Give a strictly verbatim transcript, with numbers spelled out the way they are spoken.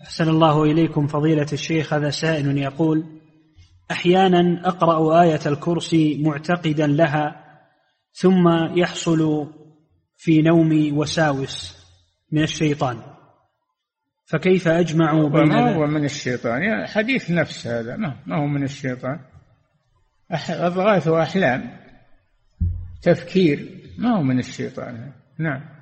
أحسن الله إليكم فضيلة الشيخ. هذا سائل يقول: أحيانا أقرأ آية الكرسي معتقدا لها، ثم يحصل في نومي وساوس من الشيطان، فكيف أجمع بين ما هو من الشيطان، حديث نفس هذا، ما هو من الشيطان. أضغاث وأحلام، تفكير، ما هو من الشيطان. نعم.